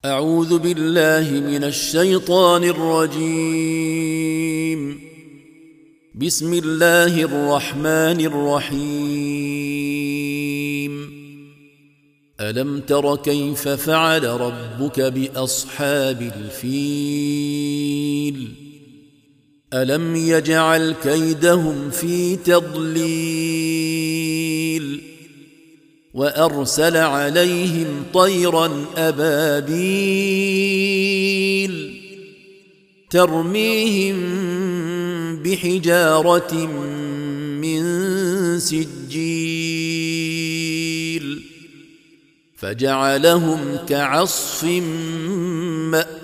أعوذ بالله من الشيطان الرجيم. بسم الله الرحمن الرحيم. ألم تر كيف فعل ربك بأصحاب الفيل؟ ألم يجعل كيدهم في تضليل وأرسل عليهم طيرا أبابيل ترميهم بحجارة من سجيل فجعلهم كعصف مأكول.